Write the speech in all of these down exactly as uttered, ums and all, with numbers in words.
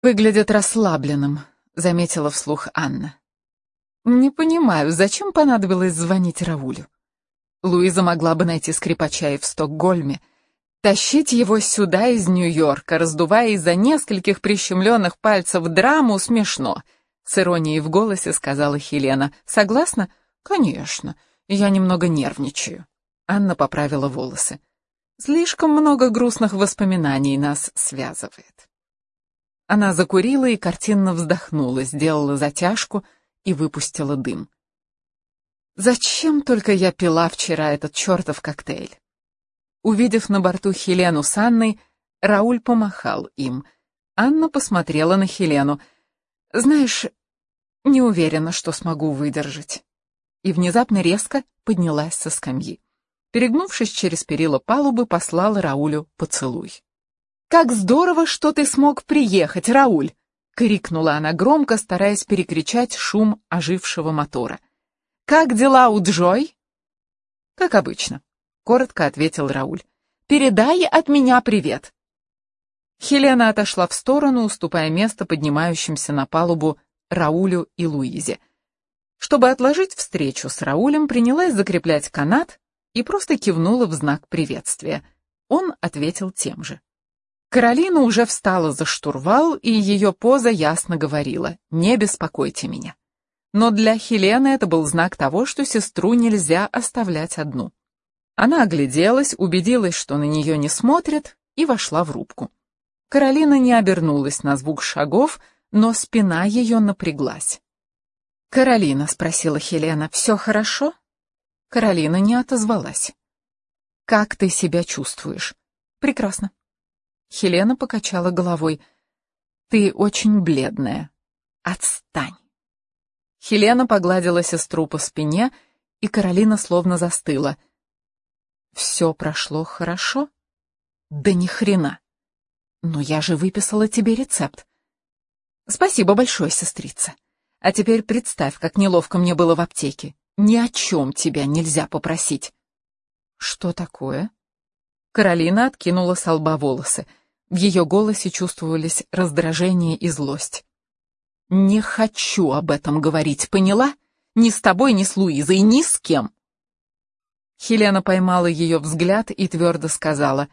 «Выглядит расслабленным», — заметила вслух Анна. «Не понимаю, зачем понадобилось звонить Раулю? Луиза могла бы найти скрипача и в Стокгольме. Тащить его сюда из Нью-Йорка, раздувая из-за нескольких прищемленных пальцев драму, смешно», — с иронией в голосе сказала Хелена. «Согласна?» «Конечно. Я немного нервничаю». Анна поправила волосы. «Слишком много грустных воспоминаний нас связывает». Она закурила и картинно вздохнула, сделала затяжку и выпустила дым. «Зачем только я пила вчера этот чертов коктейль?» Увидев на борту Хелену с Анной, Рауль помахал им. Анна посмотрела на Хелену. «Знаешь, не уверена, что смогу выдержать». И внезапно резко поднялась со скамьи. Перегнувшись через перила палубы, послала Раулю поцелуй. «Как здорово, что ты смог приехать, Рауль!» — крикнула она громко, стараясь перекричать шум ожившего мотора. «Как дела у Джой?» «Как обычно», — коротко ответил Рауль. «Передай от меня привет». Хелена отошла в сторону, уступая место поднимающимся на палубу Раулю и Луизе. Чтобы отложить встречу с Раулем, принялась закреплять канат и просто кивнула в знак приветствия. Он ответил тем же. Каролина уже встала за штурвал, и ее поза ясно говорила: «Не беспокойте меня». Но для Хелены это был знак того, что сестру нельзя оставлять одну. Она огляделась, убедилась, что на нее не смотрят, и вошла в рубку. Каролина не обернулась на звук шагов, но спина ее напряглась. «Каролина», — спросила Хелена, — «все хорошо?» Каролина не отозвалась. «Как ты себя чувствуешь?» «Прекрасно». Хелена покачала головой. «Ты очень бледная. Отстань». Хелена погладила сестру по спине, и Каролина словно застыла. «Все прошло хорошо?» «Да ни хрена. Но я же выписала тебе рецепт». «Спасибо большое, сестрица. А теперь представь, как неловко мне было в аптеке. Ни о чем тебя нельзя попросить». «Что такое?» Каролина откинула со лба волосы. В ее голосе чувствовались раздражение и злость. «Не хочу об этом говорить, поняла? Ни с тобой, ни с Луизой, ни с кем!» Хелена поймала ее взгляд и твердо сказала: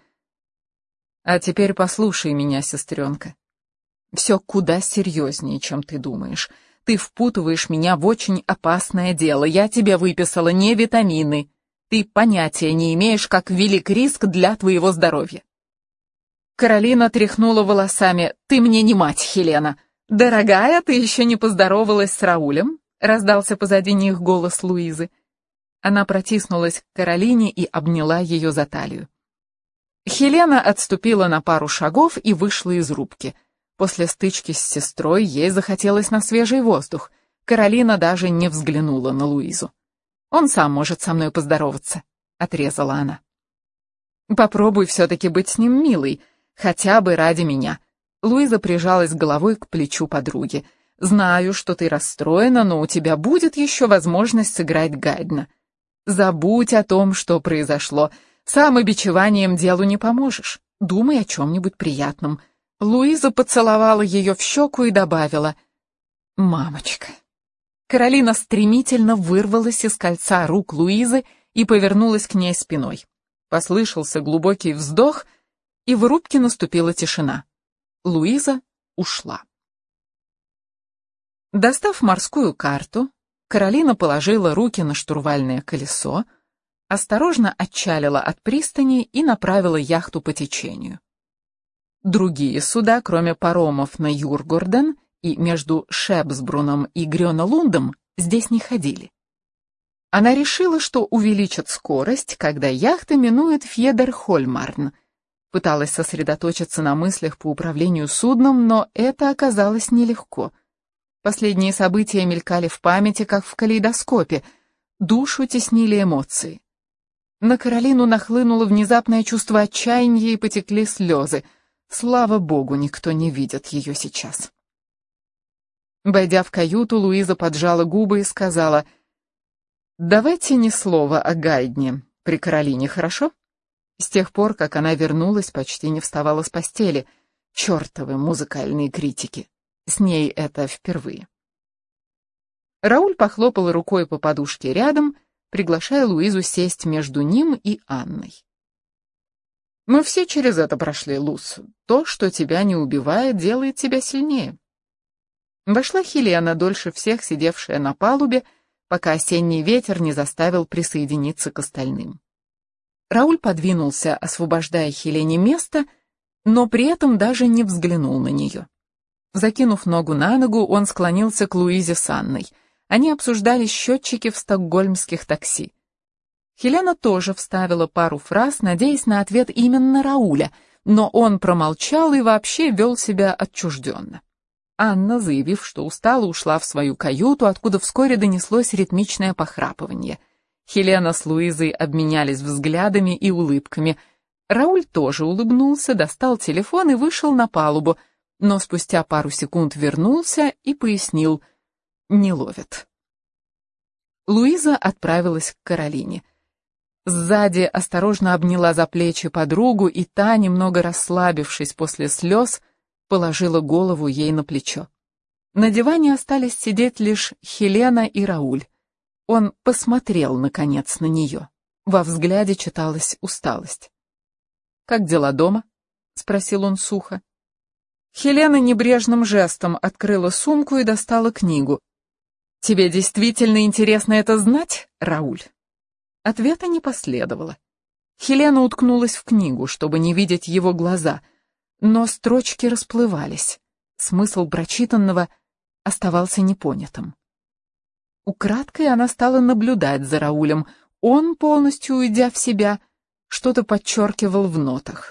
«А теперь послушай меня, сестренка. Все куда серьезнее, чем ты думаешь. Ты впутываешь меня в очень опасное дело. Я тебе выписала не витамины. Ты понятия не имеешь, как велик риск для твоего здоровья». Каролина тряхнула волосами. «Ты мне не мать, Хелена». «Дорогая, ты еще не поздоровалась с Раулем?» — раздался позади них голос Луизы. Она протиснулась к Каролине и обняла ее за талию. Хелена отступила на пару шагов и вышла из рубки. После стычки с сестрой ей захотелось на свежий воздух. Каролина даже не взглянула на Луизу. «Он сам может со мной поздороваться», — отрезала она. «Попробуй все-таки быть с ним милой, хотя бы ради меня». Луиза прижалась головой к плечу подруги. «Знаю, что ты расстроена, но у тебя будет еще возможность сыграть Гайдна. Забудь о том, что произошло. Самобичеванием делу не поможешь. Думай о чем-нибудь приятном». Луиза поцеловала ее в щеку и добавила: «Мамочка». Каролина стремительно вырвалась из кольца рук Луизы и повернулась к ней спиной. Послышался глубокий вздох, и в рубке наступила тишина. Луиза ушла. Достав морскую карту, Каролина положила руки на штурвальное колесо, осторожно отчалила от пристани и направила яхту по течению. Другие суда, кроме паромов на Юргорден и между Шепсбруном и Грёна-Лундом, здесь не ходили. Она решила, что увеличит скорость, когда яхта минует Фьедерхольмарн. Пыталась сосредоточиться на мыслях по управлению судном, но это оказалось нелегко. Последние события мелькали в памяти, как в калейдоскопе. Душу теснили эмоции. На Каролину нахлынуло внезапное чувство отчаяния и потекли слезы. Слава богу, никто не видит ее сейчас. Войдя в каюту, Луиза поджала губы и сказала: «Давайте ни слова о Гайдне при Каролине, хорошо?» С тех пор, как она вернулась, почти не вставала с постели. Чёртовы музыкальные критики. С ней это впервые. Рауль похлопал рукой по подушке рядом, приглашая Луизу сесть между ним и Анной. «Мы все через это прошли, Луз. То, что тебя не убивает, делает тебя сильнее». Вошла Хелена, дольше всех сидевшая на палубе, пока осенний ветер не заставил присоединиться к остальным. Рауль подвинулся, освобождая Хелене место, но при этом даже не взглянул на нее. Закинув ногу на ногу, он склонился к Луизе с Анной. Они обсуждали счетчики в стокгольмских такси. Хелена тоже вставила пару фраз, надеясь на ответ именно Рауля, но он промолчал и вообще вел себя отчужденно. Анна, заявив, что устала, ушла в свою каюту, откуда вскоре донеслось ритмичное похрапывание. Хелена с Луизой обменялись взглядами и улыбками. Рауль тоже улыбнулся, достал телефон и вышел на палубу, но спустя пару секунд вернулся и пояснил: не ловят. Луиза отправилась к Каролине. Сзади осторожно обняла за плечи подругу, и та, немного расслабившись после слез, положила голову ей на плечо. На диване остались сидеть лишь Хелена и Рауль. Он посмотрел, наконец, на нее. Во взгляде читалась усталость. «Как дела дома?» — спросил он сухо. Хелена небрежным жестом открыла сумку и достала книгу. «Тебе действительно интересно это знать, Рауль?» Ответа не последовало. Хелена уткнулась в книгу, чтобы не видеть его глаза, но строчки расплывались. Смысл прочитанного оставался непонятым. Украдкой она стала наблюдать за Раулем. Он, полностью уйдя в себя, что-то подчеркивал в нотах.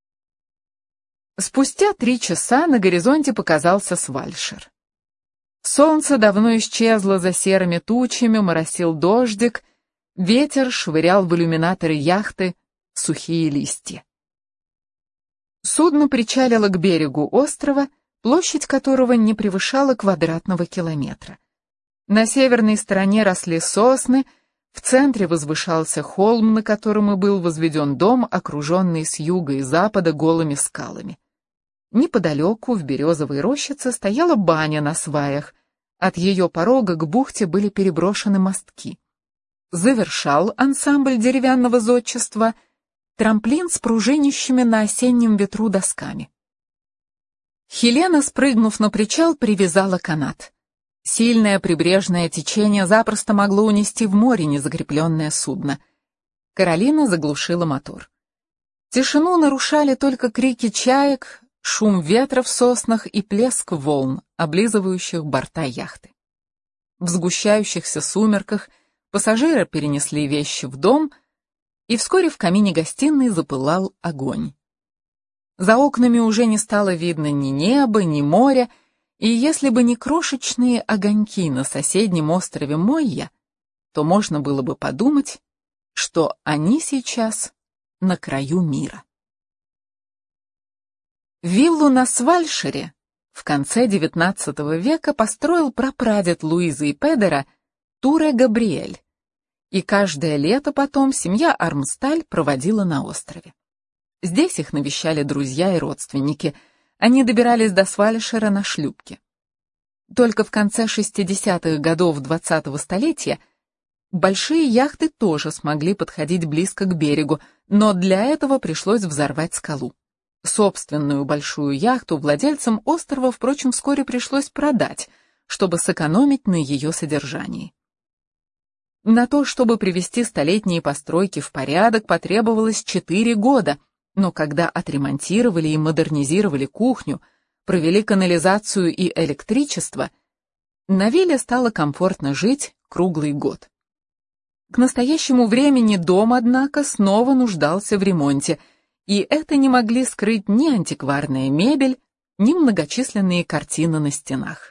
Спустя три часа на горизонте показался Свальшер. Солнце давно исчезло за серыми тучами, моросил дождик, ветер швырял в иллюминаторы яхты сухие листья. Судно причалило к берегу острова, площадь которого не превышала квадратного километра. На северной стороне росли сосны, в центре возвышался холм, на котором и был возведен дом, окруженный с юга и запада голыми скалами. Неподалеку, в березовой рощице, стояла баня на сваях. От ее порога к бухте были переброшены мостки. Завершал ансамбль деревянного зодчества трамплин с пружинищими на осеннем ветру досками. Хелена, спрыгнув на причал, привязала канат. Сильное прибрежное течение запросто могло унести в море незакрепленное судно. Каролина заглушила мотор. Тишину нарушали только крики чаек, шум ветра в соснах и плеск волн, облизывающих борта яхты. В сгущающихся сумерках пассажиры перенесли вещи в дом, и вскоре в камине гостиной запылал огонь. За окнами уже не стало видно ни неба, ни моря, и если бы не крошечные огоньки на соседнем острове Мойя, то можно было бы подумать, что они сейчас на краю мира. Виллу на Свальшере в конце девятнадцатого века построил прапрадед Луизы и Педера Туре Габриэль, и каждое лето потом семья Армсталь проводила на острове. Здесь их навещали друзья и родственники, они добирались до Свальшера на шлюпке. Только в конце шестидесятых годов двадцатого столетия большие яхты тоже смогли подходить близко к берегу, но для этого пришлось взорвать скалу. Собственную большую яхту владельцам острова, впрочем, вскоре пришлось продать, чтобы сэкономить на ее содержании. На то, чтобы привести столетние постройки в порядок, потребовалось четыре года, но когда отремонтировали и модернизировали кухню, провели канализацию и электричество, на вилле стало комфортно жить круглый год. К настоящему времени дом, однако, снова нуждался в ремонте, и это не могли скрыть ни антикварная мебель, ни многочисленные картины на стенах.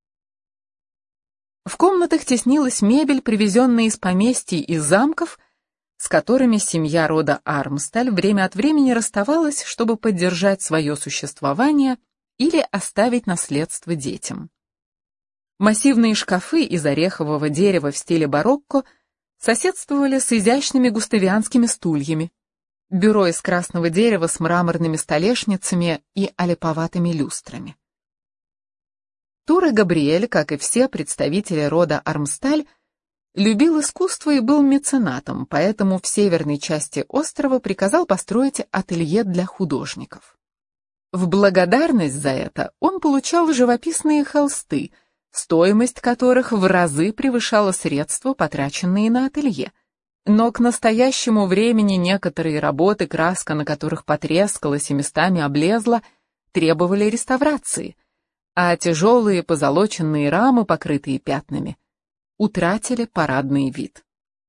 В комнатах теснилась мебель, привезенная из поместий и замков, с которыми семья рода Армсталь время от времени расставалась, чтобы поддержать свое существование или оставить наследство детям. Массивные шкафы из орехового дерева в стиле барокко соседствовали с изящными густавианскими стульями. бюро из красного дерева с мраморными столешницами и олиповатыми люстрами. Туре Габриэль, как и все представители рода Армсталь, любил искусство и был меценатом, поэтому в северной части острова приказал построить ателье для художников. В благодарность за это он получал живописные холсты, стоимость которых в разы превышала средства, потраченные на ателье. Но к настоящему времени некоторые работы, краска на которых потрескалась и местами облезла, требовали реставрации, а тяжелые позолоченные рамы, покрытые пятнами, утратили парадный вид.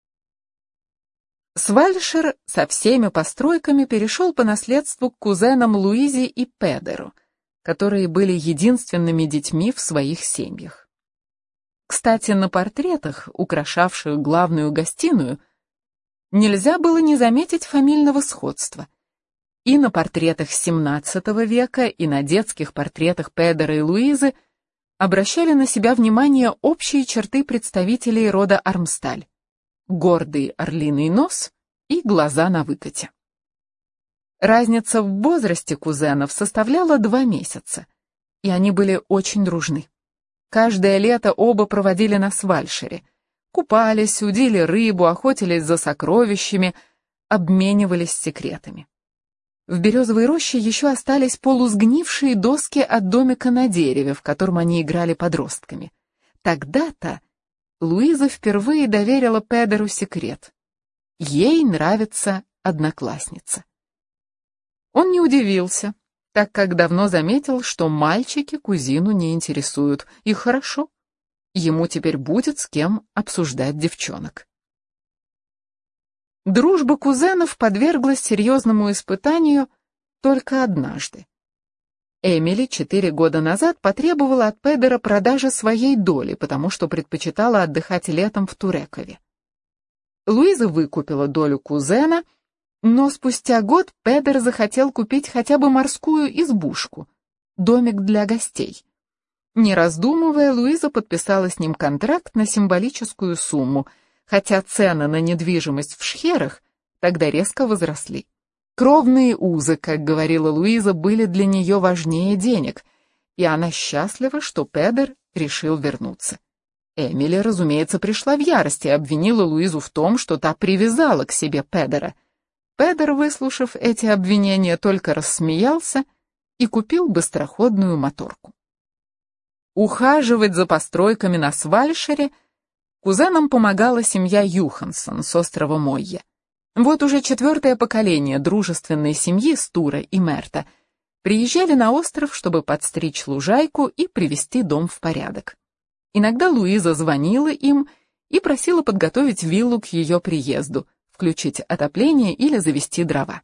Свальшер со всеми постройками перешел по наследству к кузенам Луизе и Педеру, которые были единственными детьми в своих семьях. Кстати, на портретах, украшавших главную гостиную, нельзя было не заметить фамильного сходства. И на портретах семнадцатого века, и на детских портретах Педера и Луизы обращали на себя внимание общие черты представителей рода Армсталь: гордый орлиный нос и глаза на выкате. Разница в возрасте кузенов составляла два месяца, и они были очень дружны. Каждое лето оба проводили на Свальшере, купались, удили рыбу, охотились за сокровищами, обменивались секретами. В березовой роще еще остались полусгнившие доски от домика на дереве, в котором они играли подростками. Тогда-то Луиза впервые доверила Педеру секрет. Ей нравится одноклассница. Он не удивился, так как давно заметил, что мальчики кузину не интересуют, и хорошо. Ему теперь будет с кем обсуждать девчонок. Дружба кузенов подверглась серьезному испытанию только однажды. Эмили четыре года назад потребовала от Педера продажи своей доли, потому что предпочитала отдыхать летом в Турекове. Луиза выкупила долю кузена, но спустя год Педер захотел купить хотя бы морскую избушку, домик для гостей. Не раздумывая, Луиза подписала с ним контракт на символическую сумму, хотя цены на недвижимость в шхерах тогда резко возросли. Кровные узы, как говорила Луиза, были для нее важнее денег, и она счастлива, что Педер решил вернуться. Эмили, разумеется, пришла в ярость и обвинила Луизу в том, что та привязала к себе Педера. Педер, выслушав эти обвинения, только рассмеялся и купил быстроходную моторку. Ухаживать за постройками на Свальшере кузенам помогала семья Юхансон с острова Мойе. Вот уже четвертое поколение дружественной семьи Стура и Мерта приезжали на остров, чтобы подстричь лужайку и привести дом в порядок. Иногда Луиза звонила им и просила подготовить виллу к ее приезду, включить отопление или завести дрова.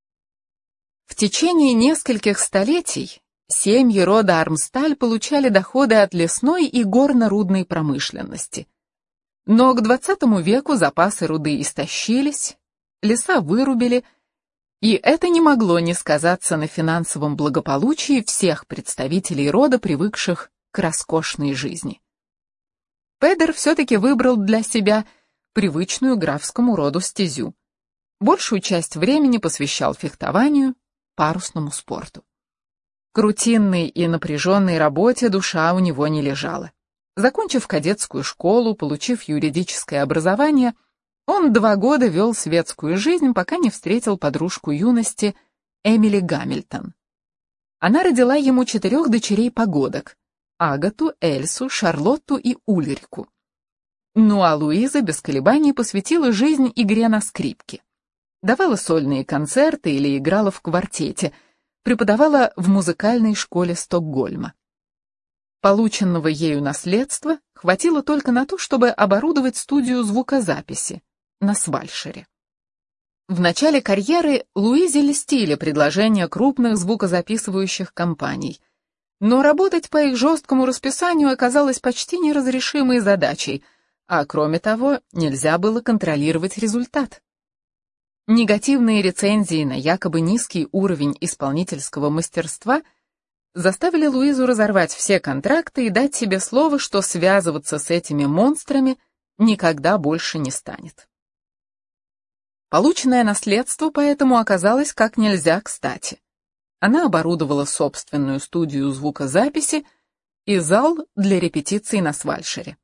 В течение нескольких столетий семьи рода Армсталь получали доходы от лесной и горно-рудной промышленности. Но к двадцатому веку запасы руды истощились, леса вырубили, и это не могло не сказаться на финансовом благополучии всех представителей рода, привыкших к роскошной жизни. Педер все-таки выбрал для себя привычную графскому роду стезю. Большую часть времени посвящал фехтованию, парусному спорту. К рутинной и напряженной работе душа у него не лежала. Закончив кадетскую школу, получив юридическое образование, он два года вел светскую жизнь, пока не встретил подружку юности Эмили Гамильтон. Она родила ему четырех дочерей-погодок — Агату, Эльсу, Шарлотту и Ульрику. Ну а Луиза без колебаний посвятила жизнь игре на скрипке. Давала сольные концерты или играла в квартете, преподавала в музыкальной школе Стокгольма. Полученного ею наследства хватило только на то, чтобы оборудовать студию звукозаписи на Свальшере. В начале карьеры Луизе льстили предложения крупных звукозаписывающих компаний, но работать по их жесткому расписанию оказалось почти неразрешимой задачей, а кроме того, нельзя было контролировать результат. Негативные рецензии на якобы низкий уровень исполнительского мастерства заставили Луизу разорвать все контракты и дать себе слово, что связываться с этими монстрами никогда больше не станет. Полученное наследство поэтому оказалось как нельзя кстати. Она оборудовала собственную студию звукозаписи и зал для репетиций на Свальшере.